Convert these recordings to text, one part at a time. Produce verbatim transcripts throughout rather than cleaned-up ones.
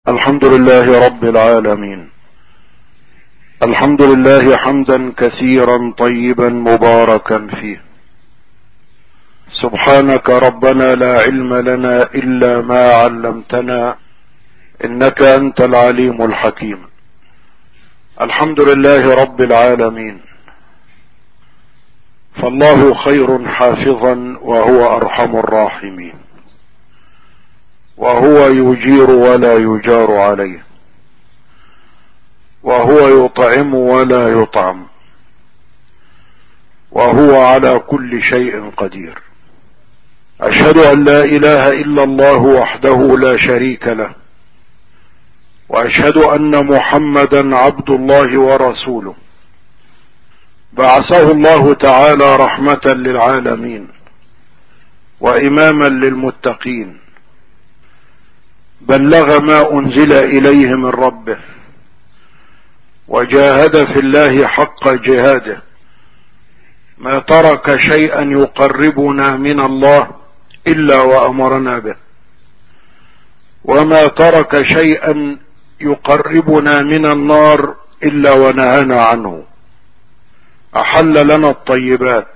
الحمد لله رب العالمين. الحمد لله حمدا كثيرا طيبا مباركا فيه. سبحانك ربنا لا علم لنا إلا ما علمتنا إنك أنت العليم الحكيم. الحمد لله رب العالمين، فالله خير حافظا وهو أرحم الراحمين، وهو يجير ولا يجار عليه، وهو يطعم ولا يطعم، وهو على كل شيء قدير. أشهد أن لا إله إلا الله وحده لا شريك له، وأشهد أن محمدا عبد الله ورسوله، بعثه الله تعالى رحمة للعالمين وإماما للمتقين، بلغ ما أنزل إليه من ربه، وجاهد في الله حق جهاده، ما ترك شيئا يقربنا من الله إلا وأمرنا به، وما ترك شيئا يقربنا من النار إلا ونهانا عنه. أحل لنا الطيبات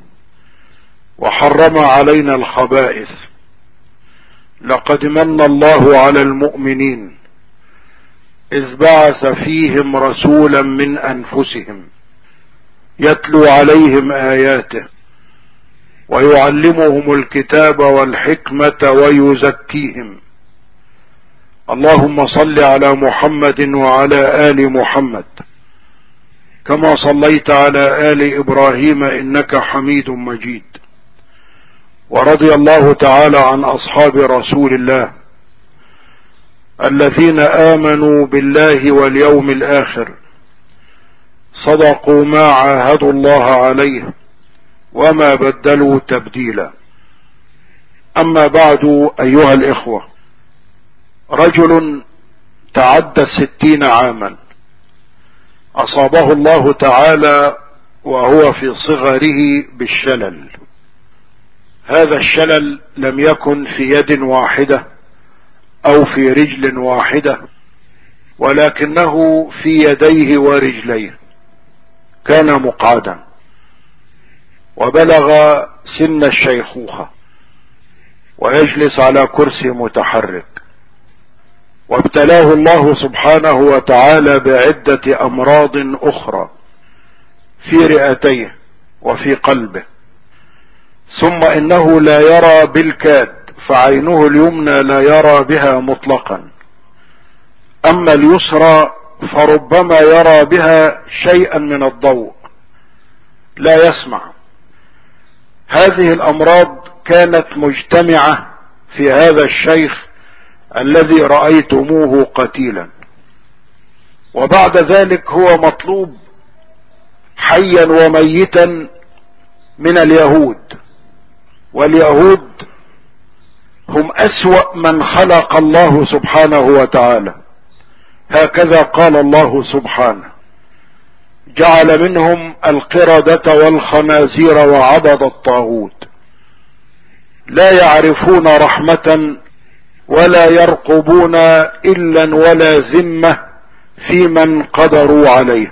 وحرم علينا الخبائث. لقد من الله على المؤمنين إذ بعث فيهم رسولا من أنفسهم يتلو عليهم آياته ويعلمهم الكتاب والحكمة ويزكيهم. اللهم صل على محمد وعلى آل محمد كما صليت على آل إبراهيم إنك حميد مجيد. ورضي الله تعالى عن أصحاب رسول الله الذين آمنوا بالله واليوم الآخر، صدقوا ما عاهدوا الله عليه وما بدلوا تبديلا. أما بعد، أيها الإخوة، رجل تعدى الستين عاما أصابه الله تعالى وهو في صغره بالشلل. هذا الشلل لم يكن في يد واحدة أو في رجل واحدة، ولكنه في يديه ورجليه. كان مقعدا وبلغ سن الشيخوخة ويجلس على كرسي متحرك، وابتلاه الله سبحانه وتعالى بعدة أمراض أخرى في رئتيه وفي قلبه. ثم إنه لا يرى بالكاد، فعينه اليمنى لا يرى بها مطلقا، أما اليسرى فربما يرى بها شيئا من الضوء، لا يسمع. هذه الأمراض كانت مجتمعة في هذا الشيخ الذي رأيتموه قتيلا، وبعد ذلك هو مطلوب حيا وميتا من اليهود. واليهود هم أسوأ من خلق الله سبحانه وتعالى. هكذا قال الله سبحانه: جعل منهم القردة والخنازير وعبد الطاغوت لا يعرفون رحمة ولا يرقبون إلا ولا ذمة في من قدروا عليه.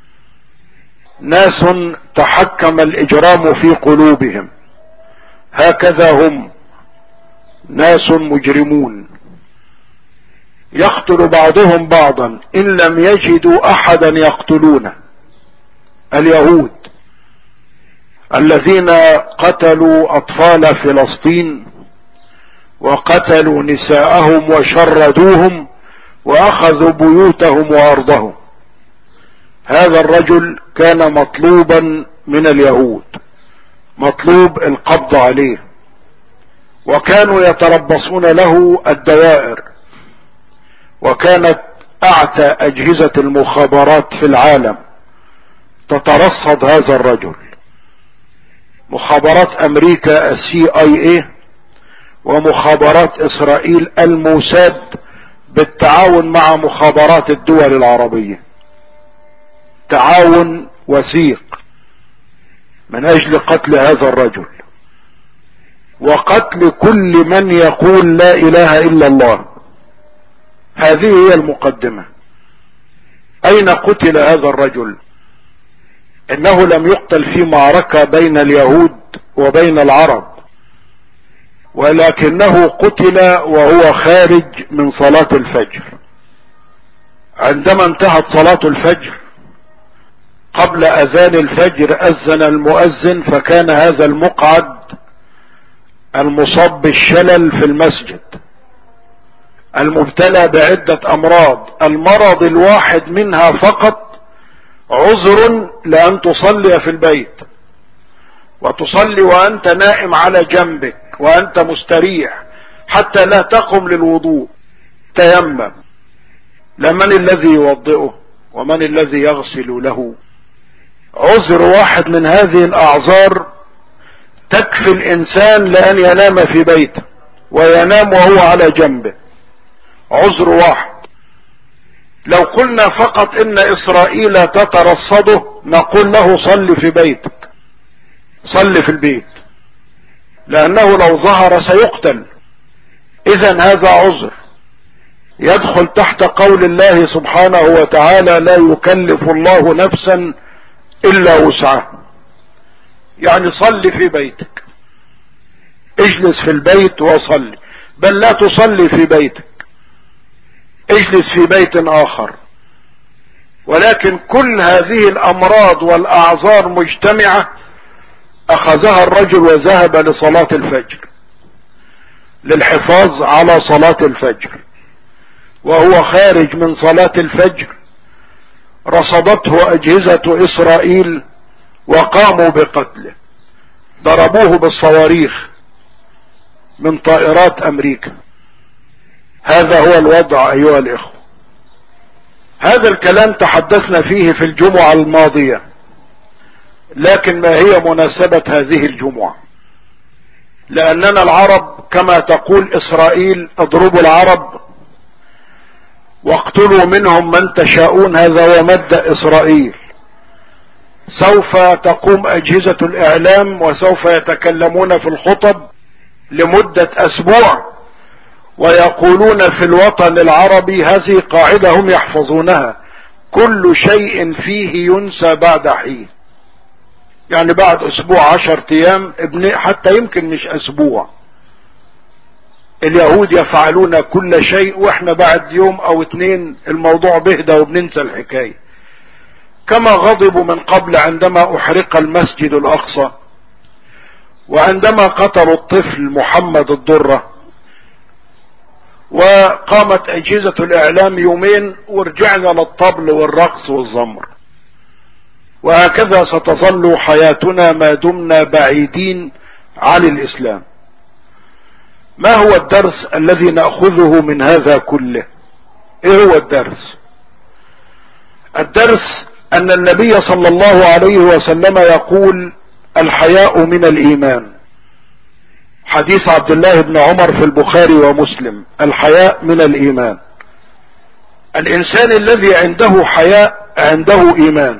ناس تحكم الإجرام في قلوبهم، هكذا هم ناس مجرمون يقتل بعضهم بعضا إن لم يجدوا أحدا يقتلونه. اليهود الذين قتلوا أطفال فلسطين وقتلوا نساءهم وشردوهم وأخذوا بيوتهم وأرضهم. هذا الرجل كان مطلوبا من اليهود، مطلوب القبض عليه، وكانوا يتربصون له الدوائر. وكانت أعتى أجهزة المخابرات في العالم تترصد هذا الرجل. مخابرات أمريكا السي اي اي ومخابرات إسرائيل الموساد بالتعاون مع مخابرات الدول العربية، تعاون وثيق من أجل قتل هذا الرجل وقتل كل من يقول لا إله إلا الله. هذه هي المقدمة. اين قتل هذا الرجل؟ انه لم يقتل في معركة بين اليهود وبين العرب، ولكنه قتل وهو خارج من صلاة الفجر. عندما انتهت صلاة الفجر قبل اذان الفجر اذن المؤذن، فكان هذا المقعد المصاب بالشلل في المسجد المبتلى بعدة امراض، المرض الواحد منها فقط عذر لان تصلي في البيت، وتصلي وانت نائم على جنبك وانت مستريح حتى لا تقم للوضوء، تيمم. لمن الذي يوضئه ومن الذي يغسل له؟ عذر واحد من هذه الاعذار تكفي الانسان لان ينام في بيته وينام وهو على جنبه، عذر واحد. لو قلنا فقط ان اسرائيل تترصده نقول له صل في بيتك، صل في البيت، لانه لو ظهر سيقتل. اذا هذا عذر يدخل تحت قول الله سبحانه وتعالى: لا يكلف الله نفسا الا وسعها. يعني صل في بيتك، اجلس في البيت وصلي، بل لا تصلي في بيتك، اجلس في بيت اخر. ولكن كل هذه الامراض والاعذار مجتمعة اخذها الرجل وذهب لصلاة الفجر، للحفاظ على صلاة الفجر. وهو خارج من صلاة الفجر رصدته اجهزة اسرائيل وقاموا بقتله، ضربوه بالصواريخ من طائرات امريكا. هذا هو الوضع ايها الاخوة. هذا الكلام تحدثنا فيه في الجمعة الماضية، لكن ما هي مناسبة هذه الجمعة؟ لاننا العرب كما تقول اسرائيل: اضربوا العرب واقتلوا منهم من تشاءون. هذا هو مبدأ اسرائيل. سوف تقوم اجهزة الاعلام وسوف يتكلمون في الخطب لمدة اسبوع ويقولون في الوطن العربي هذه قاعدة هم يحفظونها: كل شيء فيه ينسى بعد حين. يعني بعد اسبوع عشر ايام ابن حتى يمكن مش اسبوع اليهود يفعلون كل شيء، واحنا بعد يوم او اتنين الموضوع بهدى وبننسى الحكاية. كما غضبوا من قبل عندما احرق المسجد الاقصى، وعندما قتلوا الطفل محمد الضرة، وقامت اجهزة الاعلام يومين ورجعنا للطبل والرقص والزمر. وهكذا ستظل حياتنا ما دمنا بعيدين عن الاسلام. ما هو الدرس الذي نأخذه من هذا كله؟ ايه هو الدرس؟ الدرس ان النبي صلى الله عليه وسلم يقول: الحياء من الايمان. حديث عبد الله بن عمر في البخاري ومسلم: الحياء من الايمان. الانسان الذي عنده حياء عنده ايمان،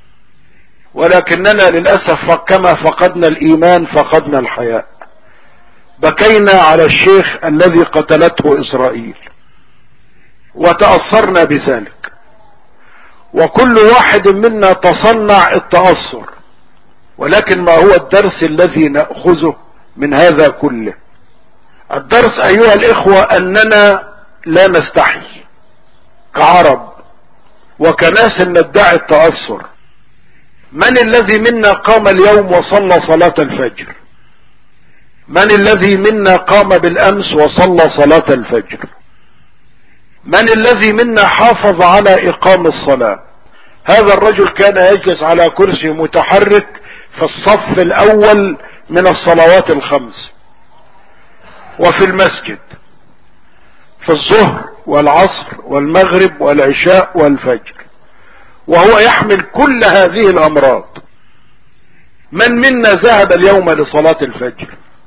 ولكننا للأسف كما فقدنا الايمان فقدنا الحياء. بكينا على الشيخ الذي قتلته اسرائيل وتأثرنا بذلك، وكل واحد منا تصنع التأثر. ولكن ما هو الدرس الذي نأخذه من هذا كله؟ الدرس ايها الاخوة اننا لا نستحي كعرب وكناس ندعي التأثر. من الذي منا قام اليوم وصلى صلاة الفجر؟ من الذي منا قام بالامس وصلى صلاة الفجر؟ من الذي منا حافظ على اقام الصلاة؟ هذا الرجل كان يجلس على كرسي متحرك في الصف الاول من الصلوات الخمس، وفي المسجد في الظهر والعصر والمغرب والعشاء والفجر، وهو يحمل كل هذه الامراض. من منا ذهب اليوم لصلاة الفجر؟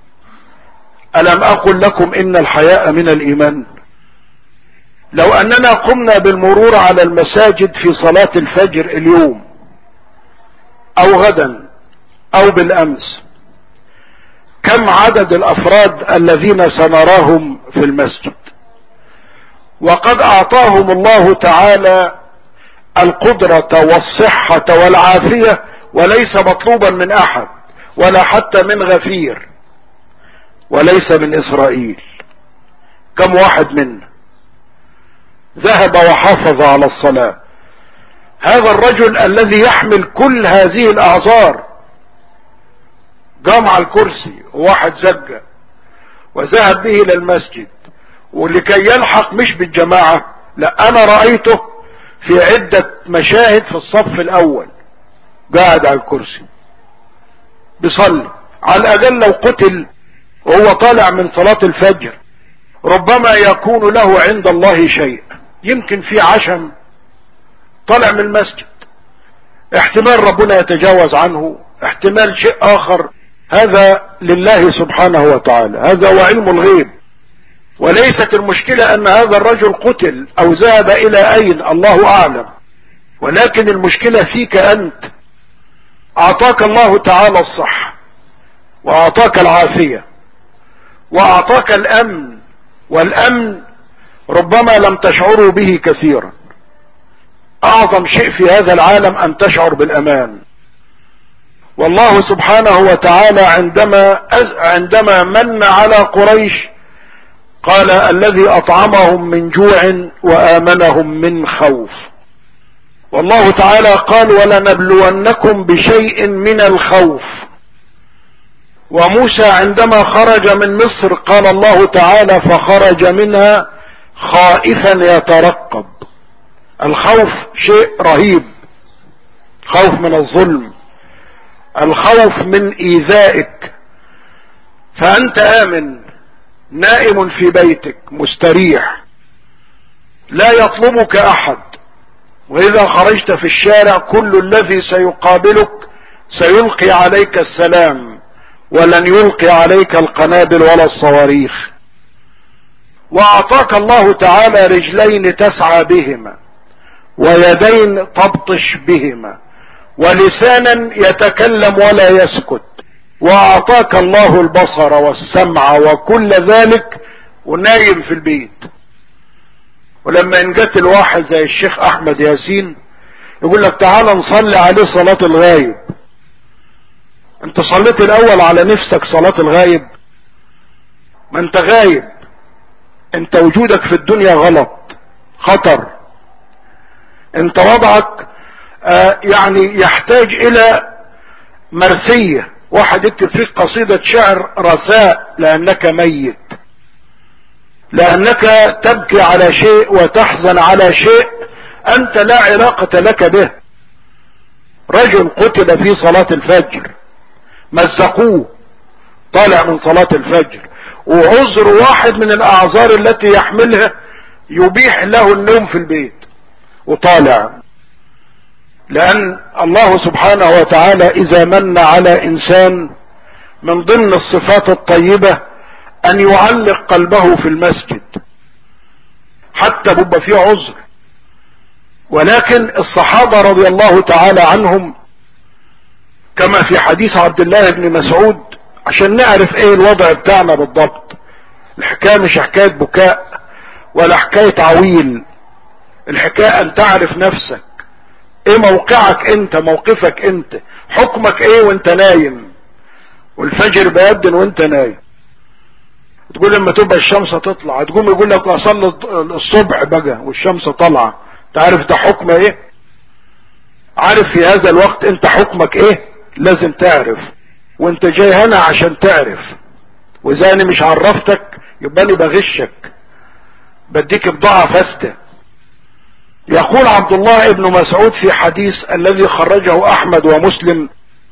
ألم أقل لكم إن الحياء من الإيمان؟ لو أننا قمنا بالمرور على المساجد في صلاة الفجر اليوم أو غدا أو بالأمس، كم عدد الأفراد الذين سنراهم في المسجد؟ وقد اعطاهم الله تعالى القدرة والصحة والعافية، وليس مطلوبا من احد ولا حتى من غفير وليس من اسرائيل. كم واحد منا ذهب وحافظ على الصلاة؟ هذا الرجل الذي يحمل كل هذه الاعذار قام على الكرسي وواحد زجة وذهب به الى المسجد، ولكي يلحق مش بالجماعة، لا، انا رأيته في عدة مشاهد في الصف الاول قاعد على الكرسي بيصلي. على الاقل لو قتل وهو طالع من صلاة الفجر ربما يكون له عند الله شيء، يمكن في عشم طالع من المسجد، احتمال ربنا يتجاوز عنه، احتمال شيء اخر، هذا لله سبحانه وتعالى، هذا هو علم الغيب. وليست المشكلة ان هذا الرجل قتل او ذهب الى اين، الله اعلم، ولكن المشكلة فيك انت. اعطاك الله تعالى الصحة واعطاك العافية واعطاك الامن، والامن ربما لم تشعروا به كثيرا. اعظم شيء في هذا العالم ان تشعر بالامان. والله سبحانه وتعالى عندما عندما من على قريش قال الذي اطعمهم من جوع وامنهم من خوف. والله تعالى قال ولنبلونكم بشيء من الخوف. وموسى عندما خرج من مصر قال الله تعالى فخرج منها خائفا يترقب. الخوف شيء رهيب، خوف من الظلم، الخوف من ايذائك، فانت امن نائم في بيتك مستريح لا يطلبك احد، واذا خرجت في الشارع كل الذي سيقابلك سيلقي عليك السلام ولن يلقي عليك القنابل ولا الصواريخ. واعطاك الله تعالى رجلين تسعى بهما ويدين تبطش بهما ولسانا يتكلم ولا يسكت، واعطاك الله البصر والسمع وكل ذلك ونايم في البيت. ولما انجت الواحد زي الشيخ احمد ياسين يقول لك تعالى نصلي عليه صلاة الغايب، انت صليت الاول على نفسك صلاة الغايب؟ ما انت غايب، انت وجودك في الدنيا غلط، خطر، انت وضعك آه يعني يحتاج الى مرثية، واحد يكتب فيك قصيدة شعر رثاء لانك ميت، لانك تبكي على شيء وتحزن على شيء انت لا علاقة لك به. رجل قتل في صلاة الفجر، مزقوه طالع من صلاة الفجر، وعذر واحد من الاعذار التي يحملها يبيح له النوم في البيت وطالع. لان الله سبحانه وتعالى اذا من على انسان من ضمن الصفات الطيبة ان يعلق قلبه في المسجد حتى بيبقى فيه عذر. ولكن الصحابة رضي الله تعالى عنهم كما في حديث عبد الله بن مسعود، عشان نعرف ايه الوضع بتاعنا بالضبط، الحكاية مش حكاية بكاء ولا حكاية عويل، الحكاية ان تعرف نفسك، ايه موقعك انت، موقفك انت، حكمك ايه وانت نايم والفجر بيدن وانت نايم. تقول لما تبقى الشمس تطلع تقوم يقول لك اصلي الصبح بقى والشمس طالعه، تعرف ده حكم ايه؟ عارف في هذا الوقت انت حكمك ايه؟ لازم تعرف، وانت جاي هنا عشان تعرف. واذا انا مش عرفتك يبقى انا بغشك، بديك بضاعة فاسدة. يقول عبد الله ابن مسعود في حديث الذي خرجه احمد ومسلم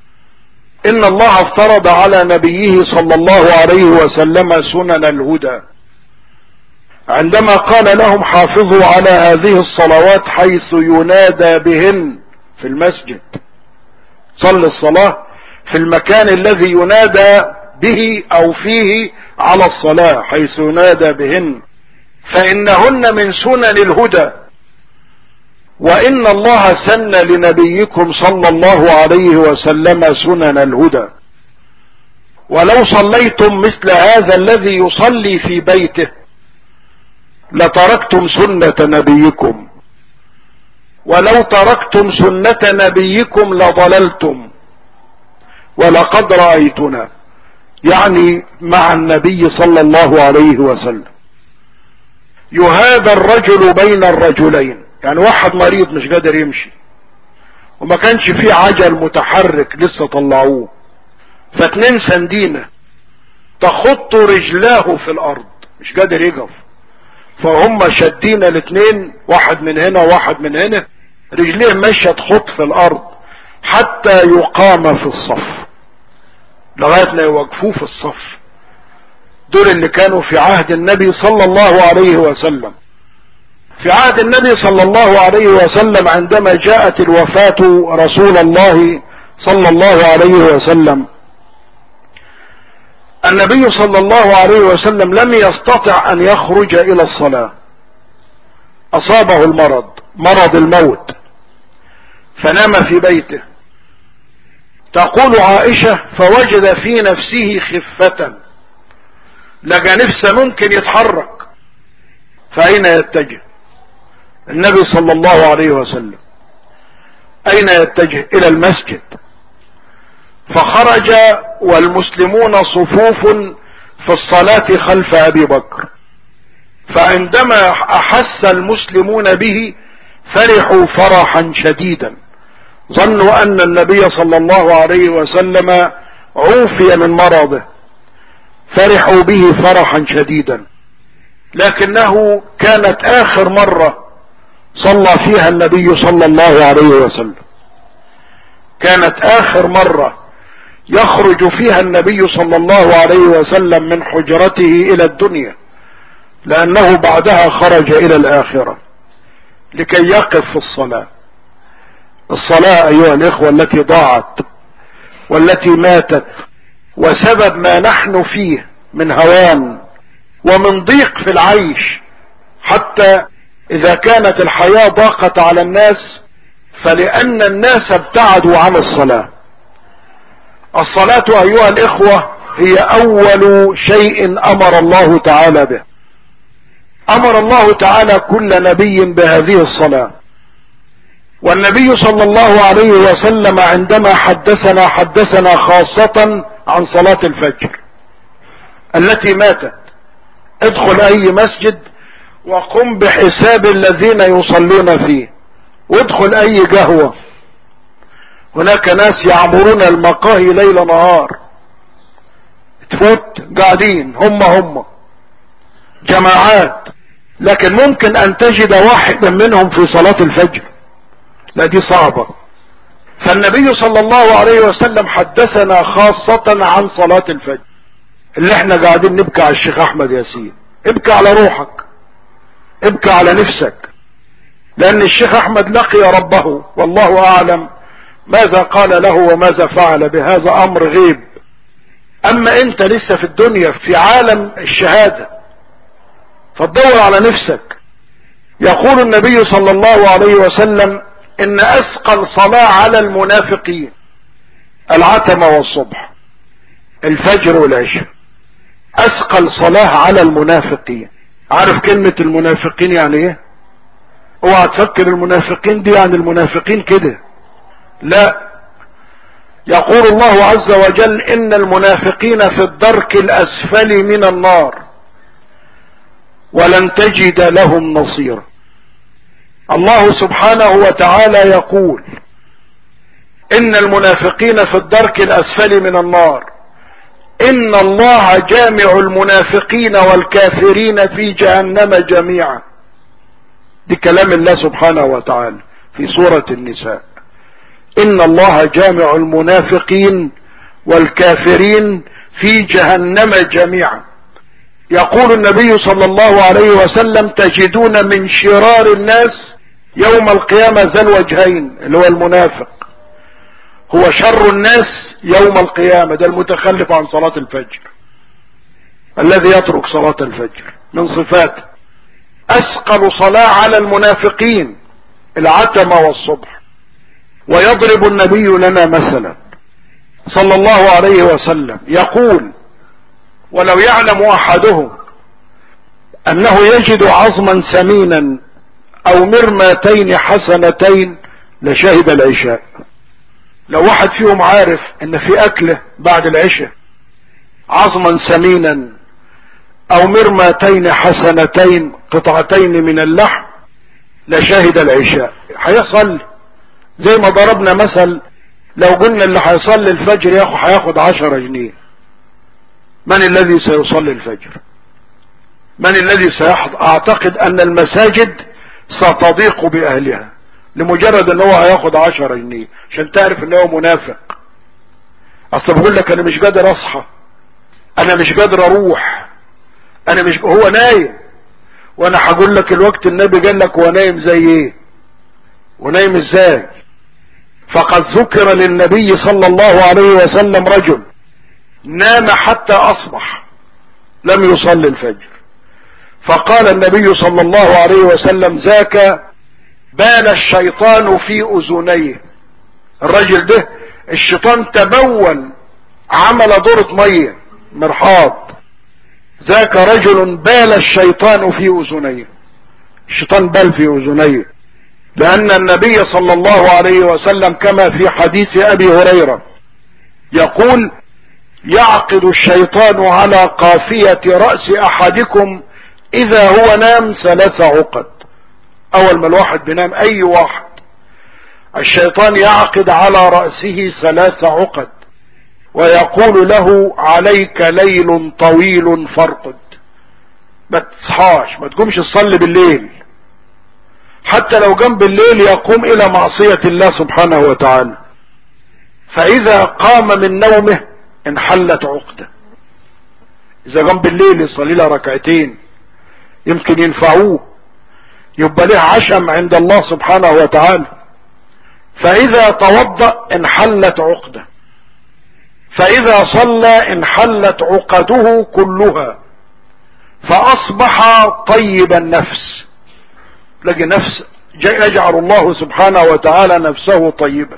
ان الله افترض على نبيه صلى الله عليه وسلم سنن الهدى عندما قال لهم حافظوا على هذه الصلوات حيث ينادى بهن في المسجد. صل الصلاة في المكان الذي ينادى به او فيه على الصلاة حيث ينادى بهن، فانهن من سنن الهدى، وان الله سن لنبيكم صلى الله عليه وسلم سنن الهدى. ولو صليتم مثل هذا الذي يصلي في بيته لتركتم سنة نبيكم، ولو تركتم سنة نبيكم لضللتم، ولقد رأيتنا، يعني مع النبي صلى الله عليه وسلم، يهادى الرجل بين الرجلين، يعني واحد مريض مش قادر يمشي وما كانش فيه عجل متحرك لسه طلعوه، فاتنين سندينه تخط رجلاه في الارض مش قادر يقف، فهم شدين الاتنين، واحد من هنا واحد من هنا، رجليه ماشيه تخط في الارض حتى يقام في الصف، لغايه ما يوقفوه في الصف. دول اللي كانوا في عهد النبي صلى الله عليه وسلم. في عهد النبي صلى الله عليه وسلم عندما جاءت الوفاة رسول الله صلى الله عليه وسلم، النبي صلى الله عليه وسلم لم يستطع ان يخرج الى الصلاة، اصابه المرض، مرض الموت، فنام في بيته. تقول عائشة: فوجد في نفسه خفة، لقى نفسه ممكن يتحرك، فأين يتجه النبي صلى الله عليه وسلم؟ أين يتجه؟ إلى المسجد. فخرج والمسلمون صفوف في الصلاة خلف أبي بكر، فعندما أحس المسلمون به فرحوا فرحا شديدا، ظنوا أن النبي صلى الله عليه وسلم عوفي من مرضه، فرحوا به فرحا شديدا، لكنه كانت آخر مرة صلى فيها النبي صلى الله عليه وسلم، كانت آخر مرة يخرج فيها النبي صلى الله عليه وسلم من حجرته إلى الدنيا، لأنه بعدها خرج إلى الآخرة لكي يقف في الصلاة. الصلاة أيها الإخوة التي ضاعت والتي ماتت، وسبب ما نحن فيه من هوان ومن ضيق في العيش، حتى إذا كانت الحياة ضاقت على الناس فلأن الناس ابتعدوا عن الصلاة. الصلاة أيها الإخوة هي أول شيء أمر الله تعالى به، أمر الله تعالى كل نبي بهذه الصلاة. والنبي صلى الله عليه وسلم عندما حدثنا حدثنا خاصة عن صلاة الفجر التي ماتت. ادخل أي مسجد وقم بحساب الذين يصلون فيه، وادخل أي قهوة، هناك ناس يعمرون المقاهي ليل نهار، تفوت قاعدين هم هم جماعات، لكن ممكن أن تجد واحدا منهم في صلاة الفجر، لا دي صعبة. فالنبي صلى الله عليه وسلم حدثنا خاصة عن صلاة الفجر، اللي احنا قاعدين نبكي على الشيخ احمد ياسين. ابكي على روحك، ابكي على نفسك، لان الشيخ احمد لقي ربه والله اعلم ماذا قال له وماذا فعل، بهذا امر غيب. اما انت لسه في الدنيا في عالم الشهادة، فتدور على نفسك. يقول النبي صلى الله عليه وسلم: ان اثقل صلاة على المنافقين العتمة والصبح، الفجر والعشاء، اثقل صلاة على المنافقين. عارف كلمة المنافقين يعني ايه؟ اوعى تفكر المنافقين دي يعني المنافقين كده، لا. يقول الله عز وجل: ان المنافقين في الدرك الاسفل من النار ولن تجد لهم نصيرا. الله سبحانه وتعالى يقول: ان المنافقين في الدرك الاسفل من النار، ان الله جامع المنافقين والكافرين في جهنم جميعا. دي كلام الله سبحانه وتعالى في سورة النساء، ان الله جامع المنافقين والكافرين في جهنم جميعا. يقول النبي صلى الله عليه وسلم: تجدون من شرار الناس يوم القيامة ذا الوجهين، اللي هو المنافق، هو شر الناس يوم القيامة، ده المتخلف عن صلاة الفجر، الذي يترك صلاة الفجر من صفاته. اثقل صلاة على المنافقين العتمة والصبح. ويضرب النبي لنا مثلا صلى الله عليه وسلم، يقول: ولو يعلم احدهم انه يجد عظما سمينا او مرماتين حسنتين لشهد العشاء. لو واحد فيهم عارف ان في اكله بعد العشاء عظما سمينا او مرماتين حسنتين قطعتين من اللحم لشهد العشاء، هيصل. زي ما ضربنا مثل، لو قلنا اللي هيصلي الفجر ياخد هياخد عشرة جنيه، من الذي سيصلي الفجر؟ من الذي سيحضر؟ اعتقد ان المساجد ستضيق باهلها لمجرد ان هو هياخد عشرة جنيه، عشان تعرف ان هو منافق. اصل بقول لك انا مش قادر اصحى، انا مش قادر اروح، انا مش، هو نايم. وانا هقول لك الوقت النبي قال لك هو نايم زي ايه ونايم ازاي. فقد ذكر للنبي صلى الله عليه وسلم رجل نام حتى اصبح لم يصلي الفجر، فقال النبي صلى الله عليه وسلم ذاك بال الشيطان في اذنيه. الرجل ده الشيطان تبول، عمل دورة مية مرحاض. ذاك رجل بال الشيطان في اذنيه، الشيطان بال في اذنيه. لان النبي صلى الله عليه وسلم كما في حديث ابي هريرة يقول يعقد الشيطان على قافية رأس احدكم اذا هو نام ثلاث عقد. اول ما الواحد بينام اي واحد الشيطان يعقد على رأسه ثلاث عقد ويقول له عليك ليل طويل فارقد. ما تصحاش، ما تقومش تصلي بالليل، حتى لو قام بالليل يقوم الى معصية الله سبحانه وتعالى. فاذا قام من نومه انحلت عقده. اذا قام بالليل يصلي له ركعتين يمكن ينفعوه، يبقى له عشم عند الله سبحانه وتعالى. فاذا توضأ انحلت عقده، فاذا صلى انحلت عقده كلها، فاصبح طيب النفس. تلاقي نفس يجعل الله سبحانه وتعالى نفسه طيبة.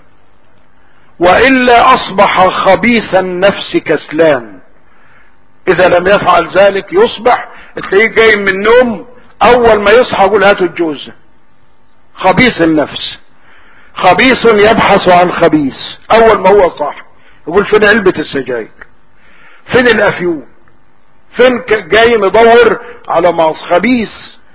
والا اصبح خبيث النفس كسلان. اذا لم يفعل ذلك يصبح تلاقيه جاي من النوم اول ما يصحى يقول هاتوا الجوز. خبيث النفس، خبيث يبحث عن خبيث. اول ما هو صح يقول فين علبة السجاير، فين الافيون، فين جاي مدور على معص. خبيث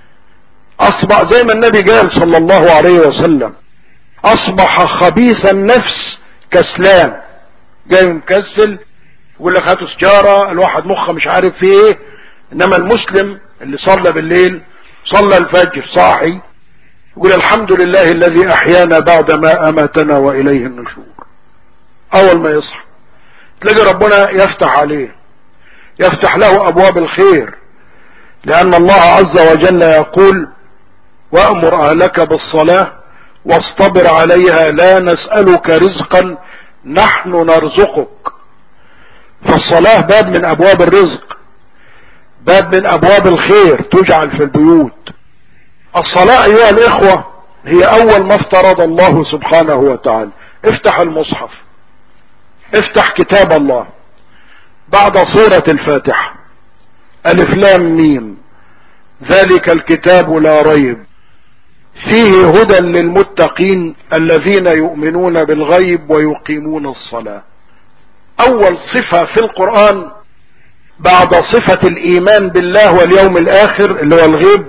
اصبح زي ما النبي قال صلى الله عليه وسلم اصبح خبيث النفس كسلان. جاي مكسل يقول لك هاتوا سجارة، الواحد مخه مش عارف في ايه. انما المسلم اللي صلى بالليل صلى الفجر صاحي يقول الحمد لله الذي احيانا بعد ما اماتنا واليه النشور. اول ما يصحى تلاقي ربنا يفتح عليه، يفتح له ابواب الخير. لان الله عز وجل يقول وامر اهلك بالصلاة واصطبر عليها لا نسألك رزقا نحن نرزقك. فالصلاة باب من ابواب الرزق، باب من ابواب الخير تجعل في البيوت. الصلاة ايها الاخوة هي اول ما افترض الله سبحانه وتعالى. افتح المصحف، افتح كتاب الله بعد سورة الفاتحة الف لام ميم ذلك الكتاب لا ريب فيه هدى للمتقين الذين يؤمنون بالغيب ويقيمون الصلاة. اول صفة في القرآن بعد صفة الايمان بالله واليوم الاخر اللي هو الغيب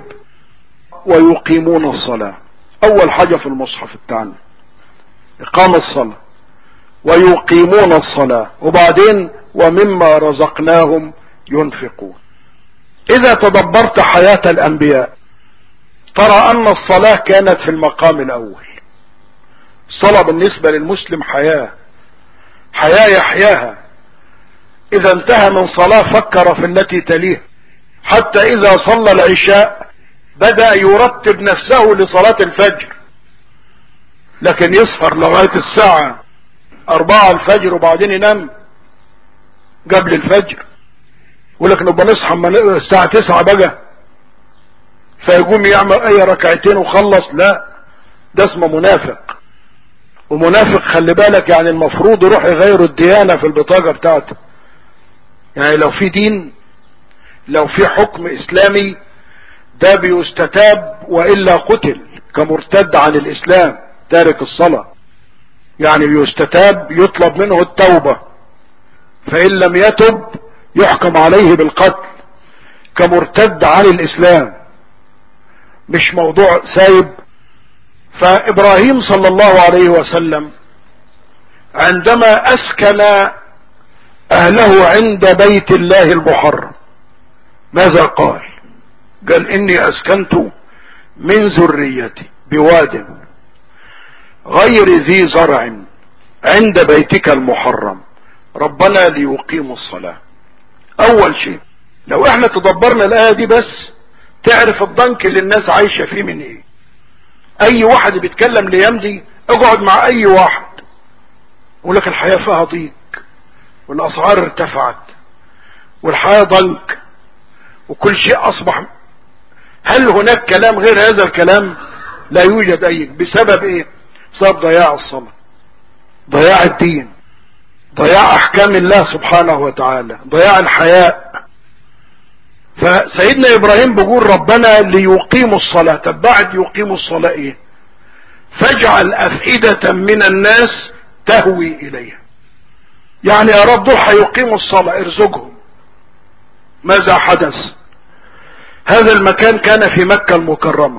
ويقيمون الصلاة. اول حاجة في المصحف بتاعنا اقام الصلاة ويقيمون الصلاة، وبعدين ومما رزقناهم ينفقون. اذا تدبرت حياة الانبياء ترى ان الصلاة كانت في المقام الاول. الصلاة بالنسبة للمسلم حياة، حياة يحياها. اذا انتهى من صلاة فكر في التي تليه، حتى اذا صلى العشاء بدأ يرتب نفسه لصلاة الفجر. لكن يسهر لغاية الساعة اربعة الفجر وبعدين ينام قبل الفجر، ولكن نبقى نصحى الساعة تسعة بقى فيقوم يعمل اي ركعتين وخلص. لا، ده اسمه منافق. ومنافق خلي بالك يعني المفروض يروح يغير الديانة في البطاقة بتاعته. يعني لو في دين، لو في حكم اسلامي ده بيستتاب وإلا قتل كمرتد عن الإسلام تارك الصلاة، يعني بيستتاب يطلب منه التوبة، فإن لم يتب يحكم عليه بالقتل كمرتد عن الإسلام، مش موضوع سايب. فإبراهيم صلى الله عليه وسلم عندما أسكن أهله عند بيت الله المحرم ماذا قال؟ قال إني أسكنت من ذريتي بواد غير ذي زرع عند بيتك المحرم ربنا ليقيموا الصلاة. أول شيء لو احنا تدبرنا الآية دي بس تعرف الضنك اللي الناس عايشة فيه من ايه. اي واحد بيتكلم الايام دي اقعد مع اي واحد يقول لك الحياة فيها ضيق والاسعار ارتفعت والحياة ضنك وكل شيء اصبح. هل هناك كلام غير هذا الكلام؟ لا يوجد اي. بسبب ايه؟ بسبب ضياع الصلاة، ضياع الدين، ضياع احكام الله سبحانه وتعالى، ضياع الحياء. فسيدنا ابراهيم بيقول ربنا ليقيموا الصلاة. طب بعد يقيموا الصلاة ايه؟ فاجعل افئدة من الناس تهوي اليها. يعني يا رب دول هيقيموا الصلاة ارزقهم. ماذا حدث؟ هذا المكان كان في مكة المكرمة،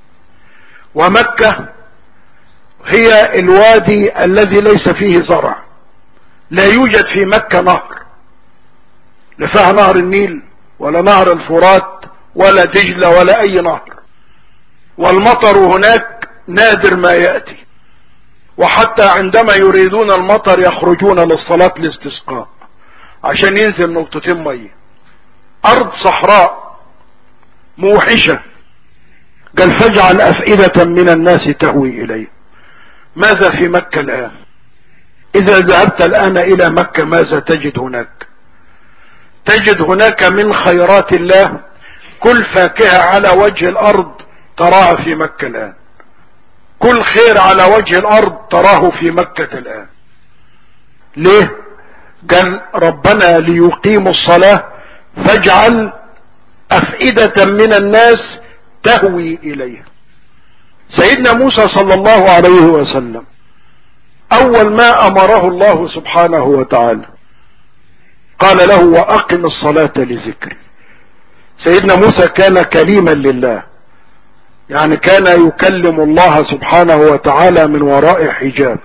ومكة هي الوادي الذي ليس فيه زرع، لا يوجد في مكة نهر، لا فيها نهر النيل ولا نهر الفرات ولا دجلة ولا اي نهر، والمطر هناك نادر ما يأتي، وحتى عندما يريدون المطر يخرجون للصلاة الاستسقاء عشان ينزل نقطتين مية. ارض صحراء موحشة. قال فاجعل افئدة من الناس تهوي اليه. ماذا في مكة الان؟ اذا ذهبت الان الى مكة ماذا تجد هناك؟ تجد هناك من خيرات الله كل فاكهة على وجه الارض تراها في مكة الان، كل خير على وجه الارض تراه في مكة الان. ليه؟ قال ربنا ليقيموا الصلاة فاجعل افئدة من الناس تهوي اليها. سيدنا موسى صلى الله عليه وسلم اول ما امره الله سبحانه وتعالى قال له واقم الصلاة لذكري. سيدنا موسى كان كليما لله، يعني كان يكلم الله سبحانه وتعالى من وراء حجاب،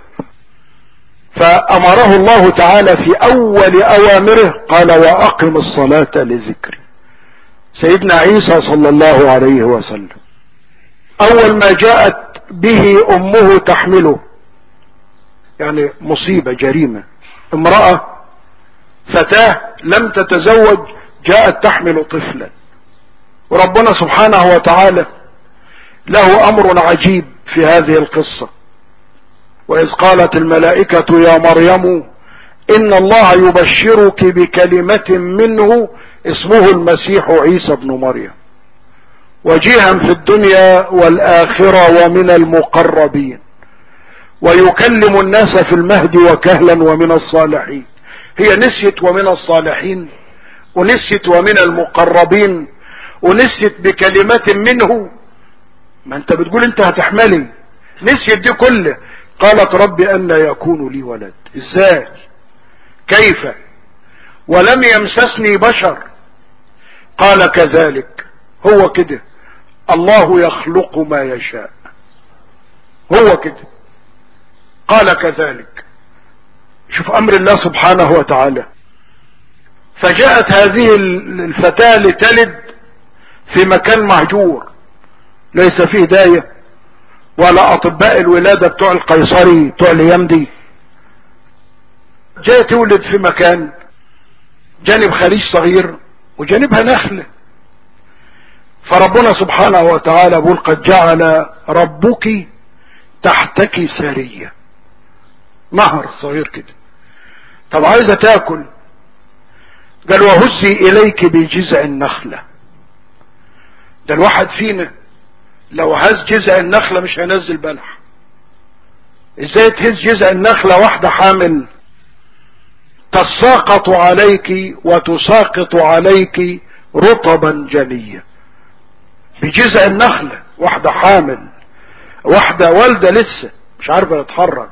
فامره الله تعالى في اول اوامره قال واقم الصلاة لذكري. سيدنا عيسى صلى الله عليه وسلم اول ما جاءت به امه تحمله، يعني مصيبة جريمة، امرأة فتاة لم تتزوج جاءت تحمل طفلا، وربنا سبحانه وتعالى له امر عجيب في هذه القصة. واذ قالت الملائكة يا مريم ان الله يبشرك بكلمة منه اسمه المسيح عيسى ابن مريم وجيها في الدنيا والاخرة ومن المقربين ويكلم الناس في المهد وكهلا ومن الصالحين. هي نسيت ومن الصالحين ونسيت ومن المقربين ونسيت بكلمة منه. ما انت بتقول انت هتحملي، نسيت دي كله. قالت ربي أن يكون لي ولد، ازاي كيف ولم يمسسني بشر. قال كذلك، هو كده الله يخلق ما يشاء، هو كده قال كذلك. شوف امر الله سبحانه وتعالى. فجاءت هذه الفتاة لتلد في مكان مهجور ليس فيه داية ولا اطباء الولادة بتوع القيصري بتوع اليمدي، جاءت تولد في مكان جانب خليج صغير وجانبها نخلة. فربنا سبحانه وتعالى بيقول قد جعل ربك تحتك سرية، نهر صغير كده. طب عايزة تاكل، قال وهزي اليك بجزع النخلة. ده الواحد فينا لو هز جزع النخلة مش هينزل بلح، ازاي تهز جزع النخلة واحدة حامل؟ تساقط عليك وتساقط عليك رطبا جنيا. بجذع النخلة، واحدة حامل، واحدة والدة لسه مش عارفة تتحرك.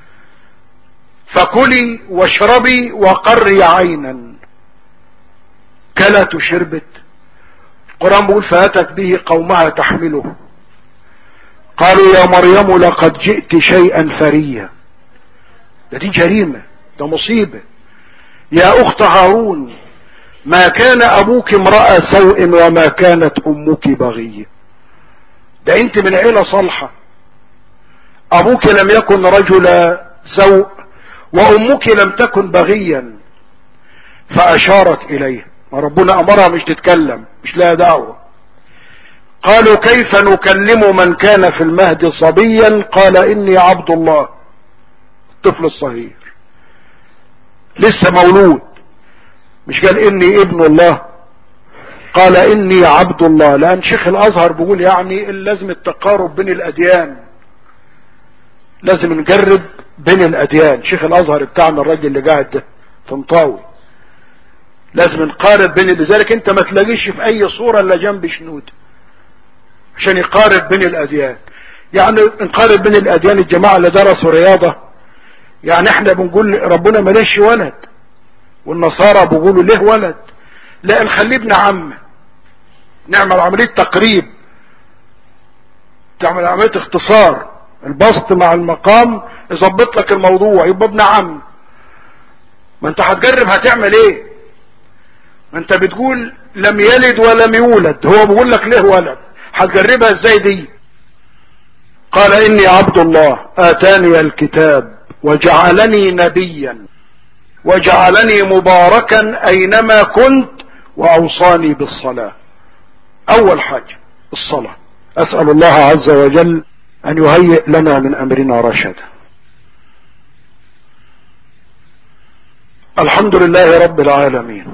فكلي واشربي وقري عينا. كلت وشربت. القرآن بيقول فأتت به قومها تحمله قالوا يا مريم لقد جئت شيئا فريا. ده دي جريمة، ده مصيبة. يا أخت هارون ما كان أبوك امرأة سوء وما كانت أمك بغية. ده أنت من عيلة صالحة، أبوك لم يكن رجل سوء وأمك لم تكن بغيا. فأشارت إليه، وربنا أمرها مش تتكلم، مش لها دعوة. قالوا كيف نكلم من كان في المهد صبيا قال إني عبد الله. الطفل الصغير لسه مولود، مش قال إني ابن الله، قال إني عبد الله. لأن شيخ الأزهر بيقول يعني لازم التقارب بين الأديان، لازم نجرب بين الأديان. شيخ الأزهر بتاعنا الراجل اللي قاعد ده طنطاوي، لازم نقارب بين، لذلك انت ما تلاقيش في اي صورة الا جنب شنود عشان يقارب بين الاديان. يعني نقارب بين الاديان. الجماعة اللي درسوا رياضة يعني احنا بنقول ربنا مليش ولد، والنصارى بيقولوا له ولد. لا، نخليه ابن عم، نعمل عملية تقريب، تعمل عملية اختصار، البسط مع المقام يظبط لك الموضوع، يبقى ابن عم. ما انت هتجرب هتعمل ايه؟ ما انت بتقول لم يلد ولم يولد، هو بيقول لك ليه ولد، هتجربها ازاي دي؟ قال اني عبد الله اتاني الكتاب وجعلني نبيا وجعلني مباركا اينما كنت واوصاني بالصلاة. اول حاجة الصلاة. اسأل الله عز وجل ان يهيئ لنا من امرنا رشدا. الحمد لله رب العالمين.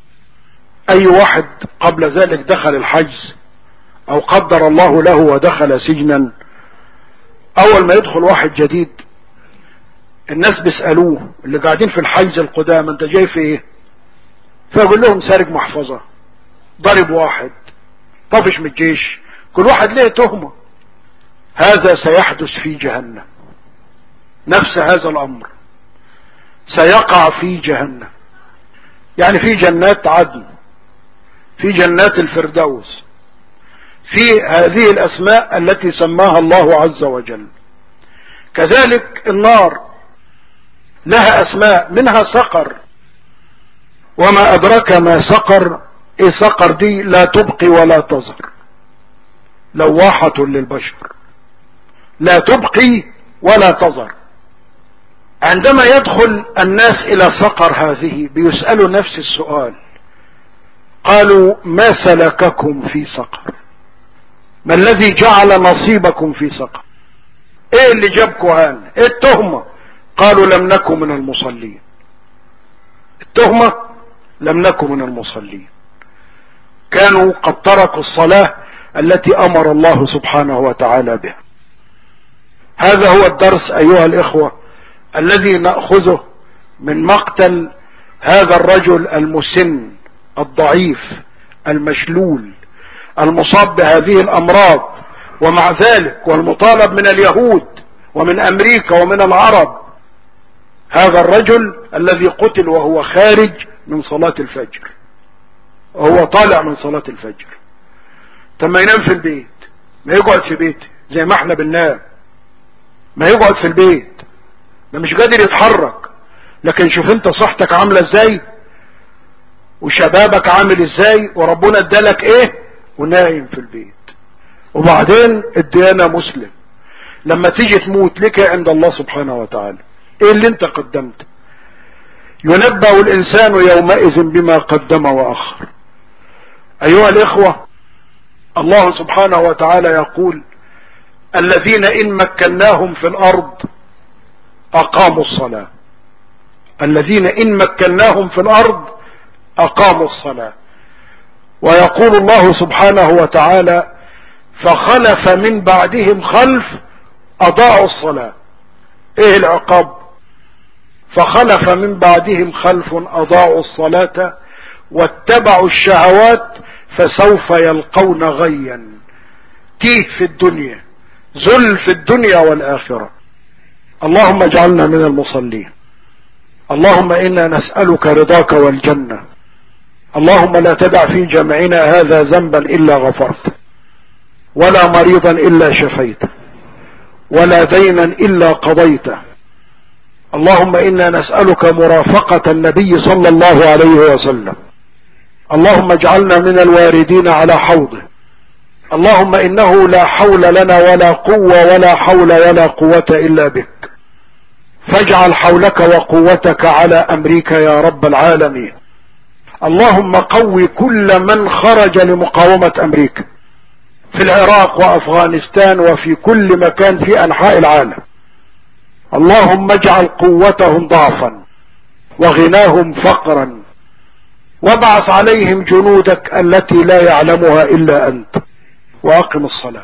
اي واحد قبل ذلك دخل الحجز او قدر الله له ودخل سجنا، اول ما يدخل واحد جديد الناس بيسألوه اللي قاعدين في الحجز القدامى انت جاي في ايه؟ فيقول لهم سارق محفظة، ضرب واحد، طفش من الجيش. كل واحد له تهمة. هذا سيحدث في جهنم، نفس هذا الامر سيقع في جهنم. يعني في جنات عدن، في جنات الفردوس، في هذه الاسماء التي سماها الله عز وجل. كذلك النار لها اسماء، منها سقر. وما ادراك ما سقر؟ ايه سقر دي؟ لا تبقي ولا تذر، لواحة للبشر، لا تبقي ولا تذر. عندما يدخل الناس الى سقر هذه بيسألوا نفس السؤال، قالوا ما سلككم في سقر؟ ما الذي جعل نصيبكم في سقر؟ ايه اللي جابكم هنا؟ ايه التهمة؟ قالوا لم نكن من المصلين. التهمة لم نكن من المصلين، كانوا قد تركوا الصلاة التي امر الله سبحانه وتعالى بها. هذا هو الدرس ايها الاخوة الذي نأخذه من مقتل هذا الرجل المسن الضعيف المشلول المصاب بهذه الامراض، ومع ذلك والمطالب من اليهود ومن امريكا ومن العرب. هذا الرجل الذي قتل وهو خارج من صلاة الفجر، وهو طالع من صلاة الفجر. طب ما ينام في البيت، ما يقعد في بيته زي ما احنا بننام، ما يقعد في البيت، ده مش قادر يتحرك. لكن شوف انت صحتك عاملة ازاي وشبابك عامل ازاي وربنا ادالك ايه ونايم في البيت. وبعدين الديانة مسلم، لما تيجي تموت لك عند الله سبحانه وتعالى ايه اللي انت قدمت؟ ينبأ الانسان يومئذ بما قدم واخر. ايها الاخوة، الله سبحانه وتعالى يقول الذين ان مكناهم في الارض اقاموا الصلاة. الذين ان مكناهم في الارض اقاموا الصلاة. ويقول الله سبحانه وتعالى فخلف من بعدهم خلف اضاعوا الصلاة. ايه العقاب؟ فخلف من بعدهم خلف اضاعوا الصلاة واتبعوا الشهوات فسوف يلقون غيا. تيه في الدنيا، ذل في الدنيا والآخرة. اللهم اجعلنا من المصلين. اللهم إنا نسألك رضاك والجنة. اللهم لا تدع في جمعنا هذا ذنبا إلا غفرته، ولا مريضا إلا شفيته، ولا دينا إلا قضيته. اللهم إنا نسألك مرافقة النبي صلى الله عليه وسلم. اللهم اجعلنا من الواردين على حوضه. اللهم إنه لا حول لنا ولا قوة ولا حول ولا قوة إلا بك، فاجعل حولك وقوتك على أمريكا يا رب العالمين. اللهم قوي كل من خرج لمقاومة أمريكا في العراق وأفغانستان وفي كل مكان في أنحاء العالم. اللهم اجعل قوتهم ضعفا وغناهم فقرا، وابعث عليهم جنودك التي لا يعلمها إلا أنت. وأقم الصلاة.